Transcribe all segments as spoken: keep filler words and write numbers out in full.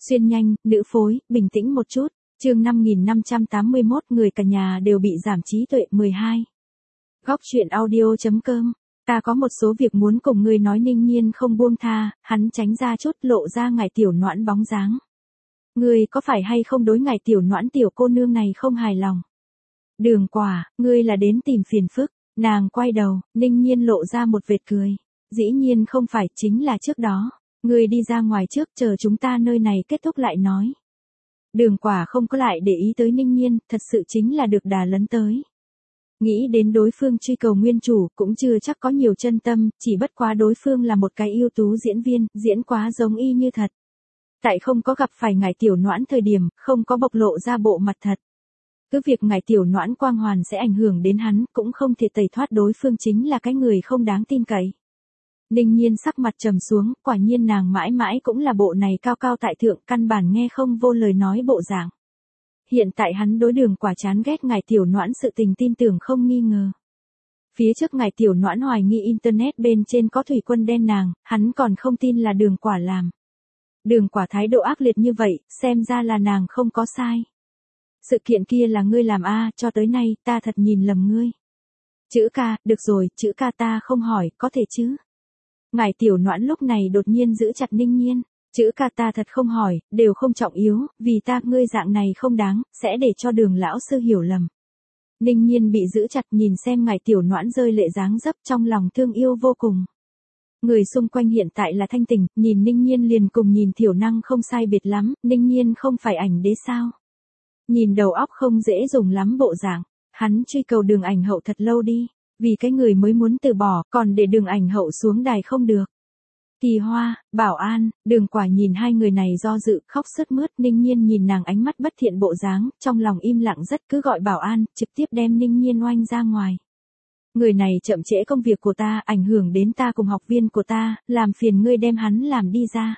Xuyên nhanh, nữ phối, bình tĩnh một chút. Chương năm nghìn năm trăm tám mươi mốt, người cả nhà đều bị giảm trí tuệ. mười hai. Góc truyện audio chấm com. Ta có một số việc muốn cùng ngươi nói. Ninh Nhiên không buông tha, hắn tránh ra chút, lộ ra Ngải Tiểu Noãn bóng dáng. Ngươi có phải hay không đối Ngải Tiểu Noãn tiểu cô nương này không hài lòng? Đường Quả, ngươi là đến tìm phiền phức. Nàng quay đầu, Ninh Nhiên lộ ra một vệt cười. Dĩ nhiên không phải, chính là trước đó. Ngươi đi ra ngoài trước, chờ chúng ta nơi này kết thúc lại nói. Đường Quả không có lại để ý tới Ninh Nhiên, thật sự chính là được đà lấn tới. Nghĩ đến đối phương truy cầu nguyên chủ, cũng chưa chắc có nhiều chân tâm, chỉ bất quá đối phương là một cái ưu tú diễn viên, diễn quá giống y như thật. Tại không có gặp phải Ngải Tiểu Noãn thời điểm, không có bộc lộ ra bộ mặt thật. Cứ việc Ngải Tiểu Noãn quang hoàn sẽ ảnh hưởng đến hắn, cũng không thể tẩy thoát đối phương chính là cái người không đáng tin cậy. Ninh Nhiên sắc mặt trầm xuống, quả nhiên nàng mãi mãi cũng là bộ này cao cao tại thượng, căn bản nghe không vô lời nói bộ dạng. Hiện tại hắn đối Đường Quả chán ghét Ngải Tiểu Noãn sự tình tin tưởng không nghi ngờ. Phía trước Ngải Tiểu Noãn hoài nghi internet bên trên có thủy quân đen nàng, hắn còn không tin là Đường Quả làm. Đường Quả thái độ ác liệt như vậy, xem ra là nàng không có sai. Sự kiện kia là ngươi làm a, cho tới nay, ta thật nhìn lầm ngươi. Chữ ca, được rồi, chữ ca ta không hỏi, có thể chứ. Ngải Tiểu Noãn lúc này đột nhiên giữ chặt Ninh Nhiên. Chữ ca ta thật không hỏi, đều không trọng yếu, vì ta, ngươi dạng này không đáng, sẽ để cho Đường lão sư hiểu lầm. Ninh Nhiên bị giữ chặt, nhìn xem Ngải Tiểu Noãn rơi lệ dáng dấp, trong lòng thương yêu vô cùng. Người xung quanh hiện tại là thanh tỉnh, nhìn Ninh Nhiên liền cùng nhìn thiểu năng không sai biệt lắm, Ninh Nhiên không phải ảnh đế sao. Nhìn đầu óc không dễ dùng lắm bộ dạng, hắn truy cầu Đường ảnh hậu thật lâu đi, vì cái người mới muốn từ bỏ, còn để Đường ảnh hậu xuống đài không được. Kỳ Hoa, Bảo An, Đường Quả nhìn hai người này do dự, khóc sướt mướt. Ninh Nhiên nhìn nàng ánh mắt bất thiện bộ dáng, trong lòng im lặng rất, cứ gọi Bảo An, trực tiếp đem Ninh Nhiên oanh ra ngoài. Người này chậm trễ công việc của ta, ảnh hưởng đến ta cùng học viên của ta, làm phiền ngươi đem hắn làm đi ra.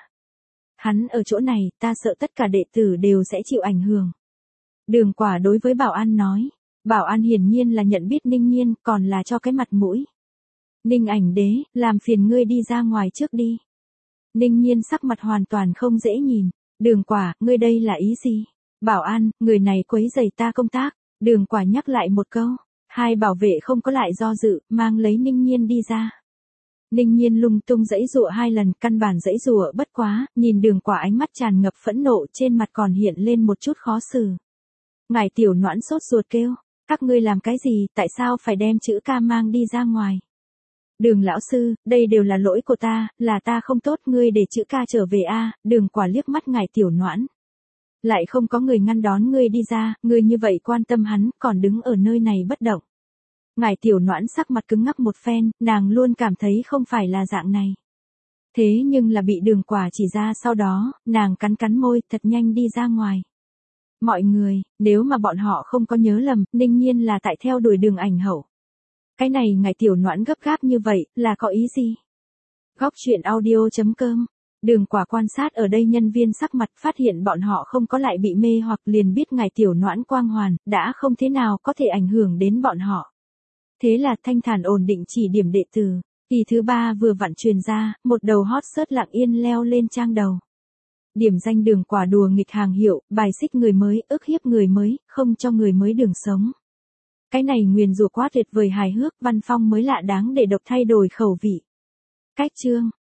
Hắn ở chỗ này, ta sợ tất cả đệ tử đều sẽ chịu ảnh hưởng. Đường Quả đối với Bảo An nói. Bảo An hiển nhiên là nhận biết Ninh Nhiên, còn là cho cái mặt mũi. Ninh ảnh đế, làm phiền ngươi đi ra ngoài trước đi. Ninh Nhiên sắc mặt hoàn toàn không dễ nhìn. Đường Quả, ngươi đây là ý gì? Bảo An, người này quấy rầy ta công tác. Đường Quả nhắc lại một câu. Hai bảo vệ không có lại do dự, mang lấy Ninh Nhiên đi ra. Ninh Nhiên lung tung giãy giụa hai lần, căn bản giãy giụa bất quá, nhìn Đường Quả ánh mắt tràn ngập phẫn nộ, trên mặt còn hiện lên một chút khó xử. Ngải Tiểu Noãn sốt ruột kêu, các ngươi làm cái gì, tại sao phải đem chữ ca mang đi ra ngoài? Đường lão sư, đây đều là lỗi của ta, là ta không tốt, ngươi để chữ ca trở về a. Đường Quả liếc mắt Ngải Tiểu Noãn. Lại không có người ngăn đón ngươi đi ra, ngươi như vậy quan tâm hắn, còn đứng ở nơi này bất động. Ngải Tiểu Noãn sắc mặt cứng ngắc một phen, nàng luôn cảm thấy không phải là dạng này. Thế nhưng là bị Đường Quả chỉ ra sau đó, nàng cắn cắn môi, thật nhanh đi ra ngoài. Mọi người, nếu mà bọn họ không có nhớ lầm, Ninh Nhiên là tại theo đuổi Đường ảnh hậu. Cái này Ngải Tiểu Noãn gấp gáp như vậy, là có ý gì? Góc truyện audio chấm com. Đường Quả quan sát ở đây nhân viên sắc mặt, phát hiện bọn họ không có lại bị mê hoặc, liền biết Ngải Tiểu Noãn quang hoàn, đã không thế nào có thể ảnh hưởng đến bọn họ. Thế là thanh thản ổn định chỉ điểm đệ tử. Kỳ thứ ba vừa vặn truyền ra, một đầu hot search lặng yên leo lên trang đầu. Điểm danh Đường Quả đùa nghịch hàng hiệu, bài xích người mới, ức hiếp người mới, không cho người mới đường sống. Cái này nguyền rủa quá tuyệt vời hài hước, văn phong mới lạ đáng để độc thay đổi khẩu vị. Cách chương,